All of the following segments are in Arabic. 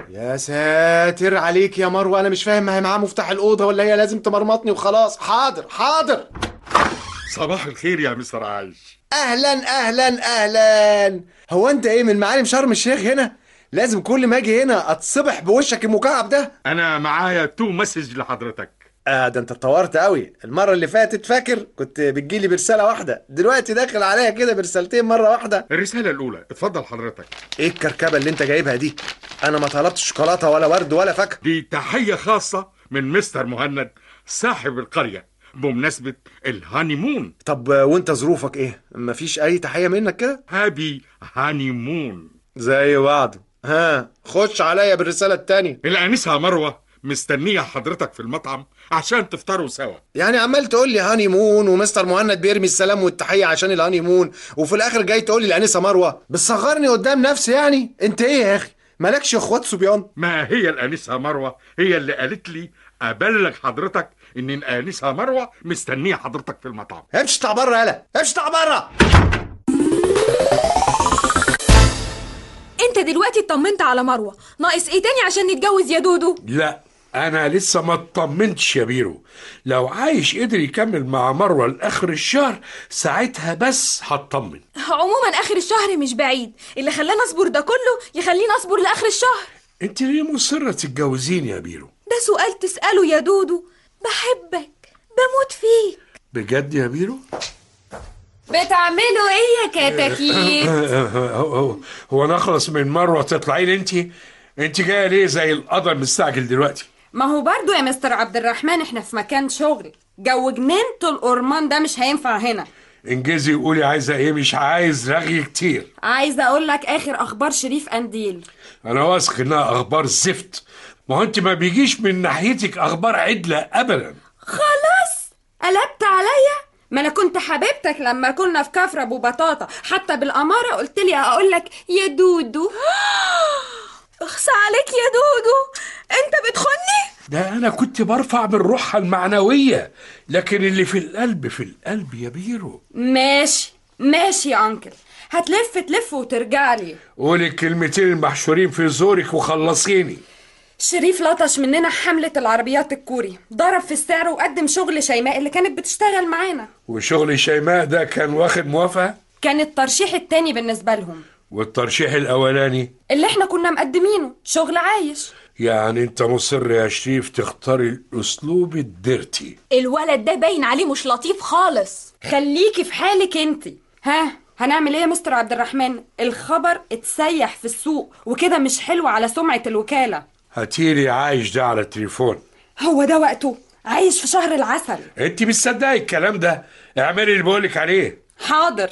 يا ساتر عليك يا مروه، انا مش فاهم، ما هي معاه مفتاح الاوضه ولا هي لازم تمرمطني وخلاص؟ حاضر حاضر. صباح الخير يا مستر عايش. اهلا اهلا اهلا. هو انت ايه من معالم شرم الشيخ هنا؟ لازم كل ما اجي هنا اتصبح بوشك المكعب ده. انا معايا 2 مسج لحضرتك. ده انت اتطورت قوي. المره اللي فاتت فاكر كنت بتجيلي برساله واحده، دلوقتي داخل عليا كده برسالتين مره واحده. الرساله الاولى، اتفضل حضرتك. ايه الكركبه اللي انت جايبها دي؟ انا ما طلبتش شوكولاته ولا ورد ولا فاكهه. دي تحيه خاصه من مستر مهند صاحب القريه بمناسبه الهانيمون. طب وانت ظروفك ايه؟ مفيش اي تحيه منك كده؟ هابي هانيمون. زي بعضه. ها خش عليا بالرساله التانية. الانسه مروه مستنيه حضرتك في المطعم عشان تفطروا سوا. يعني عمال تقول لي هاني مون ومستر مهند بيرمي السلام والتحيه عشان الهاني مون، وفي الاخر جاي تقول لي الانسه مروه؟ بتصغرني قدام نفسي يعني؟ انت ايه يا اخي؟ مالكش اخوات صبيان؟ ما هي الانسه مروه هي اللي قالت لي ابلغ حضرتك ان الانسه مروه مستنيه حضرتك في المطعم. امشي اطلع بره، يالا امشي اطلع بره. انت دلوقتي اطمنت على مروه، ناقص ايه تاني عشان نتجوز يا دودو؟ لا انا لسه ما اطمنتش يا بيرو. لو عايش قدر يكمل مع مروه لاخر الشهر ساعتها بس هطمن. عموما اخر الشهر مش بعيد، اللي خلانا اصبر ده كله يخلينا اصبر لاخر الشهر. انت ليه مصره تتجوزيني يا بيرو؟ ده سؤال تسأله يا دودو؟ بحبك، بموت فيك. بجد يا بيرو؟ بتعملوا ايه يا كتاكيت؟ هو انا اخلص من مروه تطلعي لي انت جايه ليه زي القدر مستعجل دلوقتي؟ ما هو برضو يا مستر عبد الرحمن احنا في مكان شغل، جو جنينة الأورمان ده مش هينفع هنا. انجزي وقولي عايزه ايه، مش عايز رغي كتير. عايزه اقول لك اخر اخبار شريف قنديل. انا واثق انها اخبار زفت، ما هو انت ما بيجيش من ناحيتك اخبار عدله ابدا. خلاص قلبت عليا؟ ما انا كنت حبيبتك لما كنا في كفر ابو بطاطا، حتى بالاماره قلت لي اقول لك يا دودو. اخصى عليك يا دودو، انت بتخني؟ ده انا كنت برفع من روحها المعنويه، لكن اللي في القلب في القلب يا بيرو. ماشي يا انكل، هتلف تلف وترجع لي. قولي الكلمتين المحشورين في زورك وخلصيني. شريف لطش مننا حملة العربيات الكوري، ضرب في السعر وقدم شغل شيماء اللي كانت بتشتغل معانا. وشغل شيماء ده كان واخد موافقة؟ كان الترشيح التاني بالنسبة لهم. والترشيح الاولاني اللي احنا كنا مقدمينه شغل عايش. يعني انت مصر يا شريف تختاري الاسلوب الديرتي؟ الولد ده باين عليه مش لطيف خالص. خليكي في حالك انت. هنعمل ايه يا مستر عبد الرحمن؟ الخبر اتسيح في السوق وكده مش حلو على سمعة الوكالة. هاتيلي عايش ده على التليفون. هو ده وقته، عايش في شهر العسل. انت بتصدقي الكلام ده؟ اعملي اللي بقولك عليه. حاضر.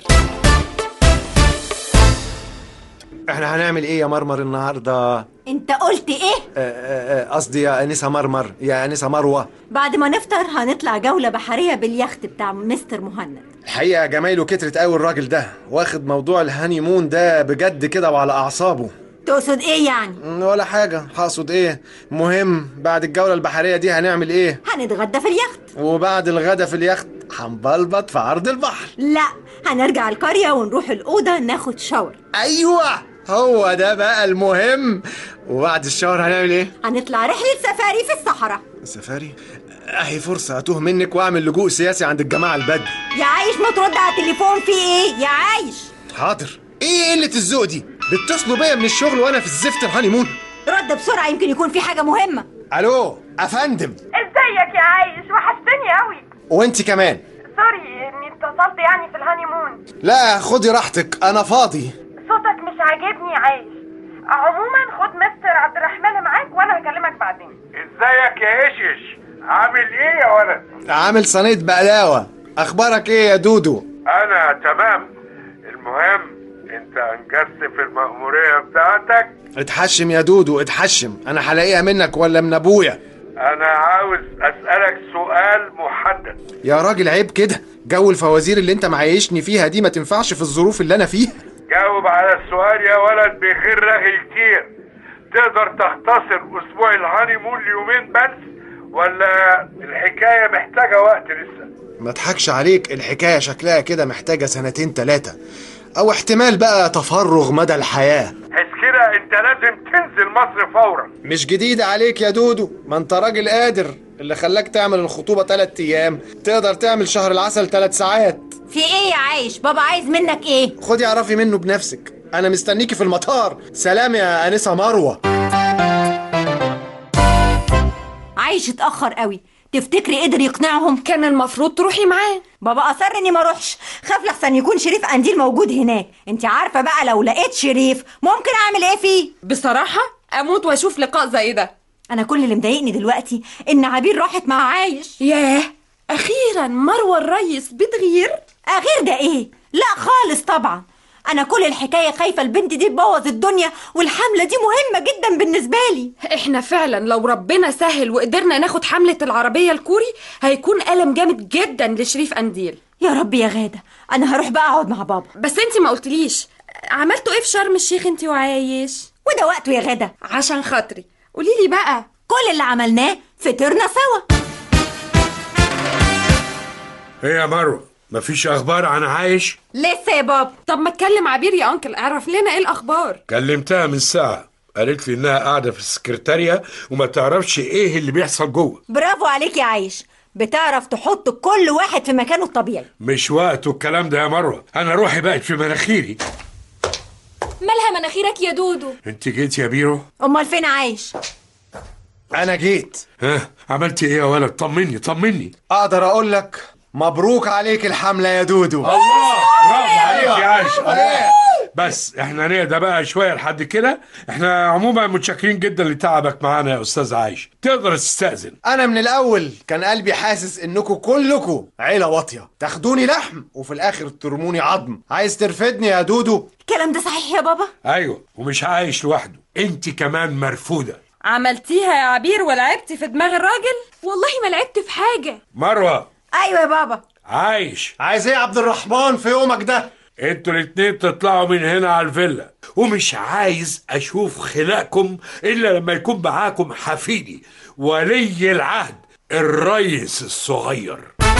احنا هنعمل ايه يا مرمر النهارده؟ انت قلت ايه؟ قصدي يا انسه مرمر، يا انسه مروه. بعد ما نفطر هنطلع جولة بحرية باليخت بتاع مستر مهند. الحقيقه جمايله كترت قوي، الراجل ده واخد موضوع الهاني مون ده بجد كده وعلى اعصابه. تقصد ايه يعني؟ ولا حاجه، هقصد ايه. مهم بعد الجوله البحريه دي هنعمل ايه؟ هنتغدى في اليخت. وبعد الغدا في اليخت هنبلبط في عرض البحر. لا، هنرجع القرية ونروح الأوضة ناخد شاور. ايوه هو ده بقى المهم. وبعد الشاور هنعمل ايه؟ هنطلع رحلة سفاري في الصحراء. سفاري؟ اهي فرصة اتوه منك واعمل لجوء سياسي عند الجماعة البدو. يا عايش ما ترد على التليفون، في ايه يا عايش؟ حاضر. ايه قلة الذوق دي؟ بتتصلوا بيا من الشغل وانا في الزفت الهانيمون. رد بسرعة يمكن يكون في حاجة مهمة. الو افندم. ازيك يا عايش؟ وحشتني قوي. وانت كمان. سوري اني اتصلت يعني في الهانيمون. لا خدي راحتك انا فاضي. صوتك مش عاجبني يا عايش. عموما خد مستر عبد الرحمن معاك وانا هكلمك بعدين. ازيك يا ايشش؟ عامل ايه يا ولد؟ عامل صينية بقلاوة. اخبارك ايه يا دودو؟ انا تمام. المهم انت انجزت في المأمورية بتاعتك؟ اتحشم يا دودو اتحشم. انا هلاقيها منك ولا من ابويا؟ انا عاوز اسألك سؤال محدد. يا راجل عيب كده، جو الفوازير اللي انت معيشني فيها دي ما تنفعش في الظروف اللي انا فيها. جاوب على السؤال يا ولد بغير رغي كتير. تقدر تختصر اسبوع الهانيمون ليومين بس ولا الحكاية محتاجة وقت لسه؟ ما اضحكش عليك، الحكاية شكلها كده محتاجة 2-3 سنين، او احتمال بقى تفرغ مدى الحياة. حس كده انت لازم تنزل مصر فورا. مش جديدة عليك يا دودو، ما انت راجل قادر. اللي خلاك تعمل الخطوبة 3 ايام تقدر تعمل شهر العسل 3 ساعات. في ايه يا عايش؟ بابا عايز منك ايه؟ خدي اعرفي منه بنفسك، انا مستنيكي في المطار. سلام يا انسة مروة. عايش اتأخر قوي، تفتكري قدر يقنعهم؟ كان المفروض تروحي معاه. بابا اصر اني ما اروحش، خاف لحسن يكون شريف قنديل موجود هناك. انت عارفه بقى لو لقيت شريف ممكن اعمل ايه فيه؟ بصراحة اموت واشوف لقاء زي ده. انا كل اللي مضايقني دلوقتي ان عبير راحت مع عايش. ياه، اخيرا مروة الريس بتغير. اغير ده ايه؟ لا خالص طبعا. انا كل الحكايه خايفه البنت دي تبوظ الدنيا، والحمله دي مهمه جدا بالنسبه لي. احنا فعلا لو ربنا سهل وقدرنا ناخد حملة العربية الكوري هيكون ألم جامد جدا لشريف قنديل. يا رب يا غاده، انا هروح بقى اقعد مع بابا. بس انتي ما قلتليش عملتوا ايه في شرم الشيخ انتي وعايش؟ وده وقته يا غاده. عشان خاطري قوليلي بقى. كل اللي عملناه فطرنا سوا. ايه يا مروه، مفيش اخبار عن عايش؟ لسه يا بابا. طب ما تكلم عبير يا انكل، اعرف لنا ايه الاخبار. كلمتها من ساعه، قالت لي انها قاعده في السكرتاريه وما تعرفش ايه اللي بيحصل جوه. برافو عليك يا عايش، بتعرف تحط كل واحد في مكانه الطبيعي. مش وقته الكلام ده يا مروه، انا روحي بقت في مناخيري. مالها مناخيرك يا دودو؟ انت جيت يا بيرو؟ امال فين عايش؟ انا جيت. ها، عملت ايه يا ولد؟ طمني. اقدر اقول لك مبروك عليك الحملة يا دودو. الله، برافو عليك يا عايش. الله. بس احنا نهدى بقى شويه لحد كده. احنا عموما متشكرين جدا لتعبك معانا يا استاذ عايش. تقدر تستأذن. انا من الاول كان قلبي حاسس انكم كلكم عيلة واطية، تاخدوني لحم وفي الاخر ترموني عظم. عايز ترفدني يا دودو؟ الكلام ده صحيح يا بابا؟ ايوه، ومش عايش لوحده، انت كمان مرفوضه. عملتيها يا عبير ولعبتي في دماغ الراجل؟ والله ما لعبت في حاجة. مروه. ايوه يا بابا. عايش. عايز ايه يا عبد الرحمن في يومك ده؟ انتوا الاتنين تطلعوا من هنا على الفيلا، ومش عايز اشوف خلاقكم الا لما يكون معاكم حفيدي ولي العهد الريس الصغير.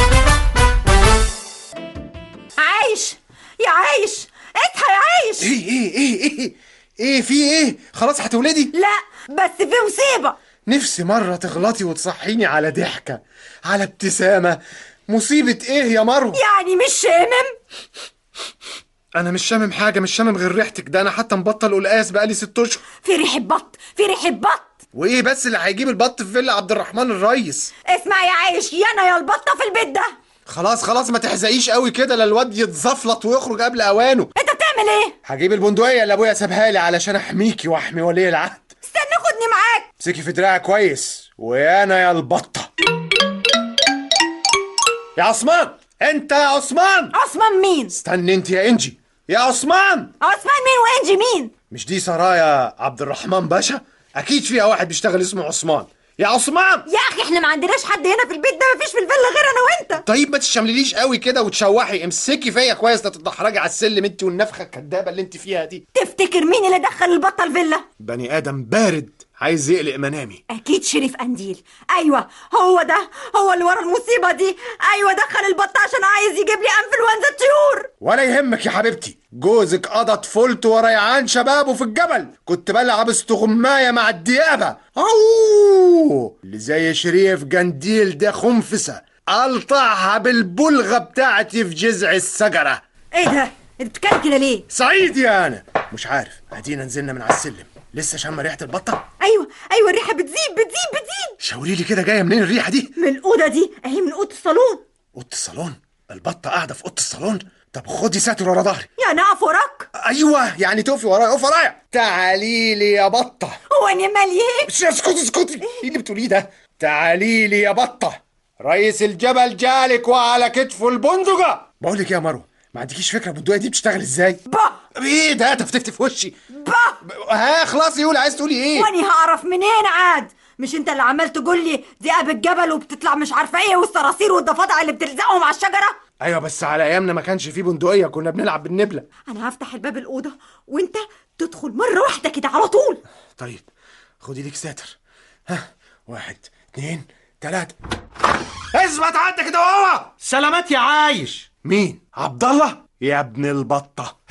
عايش يا عايش، اصحى يا عايش. ايه في ايه؟ خلاص هتولدي؟ لا بس في مصيبة. نفسي مرة تغلطي وتصحيني على ضحكة، على ابتسامة. مصيبة ايه يا مرو؟ يعني مش شامم؟ انا مش شامم حاجة، مش شامم غير ريحتك. ده انا حتى مبطل قلقاس بقالي 6 اشهر. في ريحة بط، في ريحة بط. وايه بس اللي هيجيب البط في فيلا عبد الرحمن الريس؟ اسمع يا عايش، يا انا يا البطة في البيت ده. خلاص ما تحزقيش قوي كده، لا الواد يتزفلط ويخرج قبل اوانه. انت بتعمل ايه؟ هجيب البندقية اللي ابويا سابها لي علشان احميكي واحمي ولي العهد. استنى خدني معاك. امسكي في دراعك كويس، ويانا يا البطة. يا عثمان، انت يا عثمان. عثمان مين؟ استني انت يا انجي. يا عثمان. عثمان مين وانجي مين؟ مش دي سرايا عبد الرحمن باشا؟ اكيد فيها واحد بيشتغل اسمه عثمان. يا عثمان. يا اخي احنا ما عندناش حد هنا في البيت ده، مفيش في الفيلا غير انا وانت. طيب ما تشمليليش قوي كده وتشوحي. امسكي فيا كويس، لا تتدحرجي على السلم انت والنفخه الكدابه اللي انت فيها دي. تفتكر مين اللي دخل البطه الفيلا؟ بني ادم بارد عايز يقلق منامي. اكيد شريف قنديل. ايوه هو ده، هو اللي ورا المصيبه دي. ايوه دخل البطه عشان عايز يجيب لي انفلونزا الطيور. ولا يهمك يا حبيبتي، جوزك قضى طفولته وريعان شبابه في الجبل. كنت بلعب استغمايه مع الديابه. اللي زي شريف قنديل ده خنفسه، قلطعها بالبلغه بتاعتي في جذع الشجره. ايه ده؟ انت بتتكلم كده ليه؟ سعيد يا انا مش عارف. ادينا نزلنا من على السلم، لسه شم ريحه البطه. ايوه الريحه بتزيد. شاوري لي كده جايه منين الريحه دي؟ من الاوضه دي اهي، من اوضه الصالون. اوضه الصالون؟ البطه قاعده في اوضه الصالون؟ طب خدي ساتر ورا ظهري. يعني اقف وراك؟ ايوه يعني تقفي ورايا. اقف ورايا. تعالي لي يا بطه. هو انا مالي ايه؟ اسكتي. ايه اللي بتقوليه ده؟ تعالي لي يا بطه، رئيس الجبل جالك وعلى كتفه البندقه. بقول لك يا مروه، ما عندكيش فكره البندقيه دي بتشتغل ازاي؟ ايه ده؟ تفتفتي في وشي. ها خلاص يقول عايز تقولي ايه؟ واني هعرف منين عاد؟ مش انت اللي عمال تقول لي ذئاب الجبل وبتطلع مش عارفه ايه، والصراصير والضفادع اللي بتلزقهم على الشجره؟ ايوه بس على ايامنا ما كانش فيه بندقيه، كنا بنلعب بالنبله. انا هفتح الباب الاوضه وانت تدخل مره واحده كده على طول. طيب خدي ليك ساتر. ها 1 2 3. اثبت عندك كده. هو سلامات يا عايش. مين؟ عبد الله يا ابن البطه.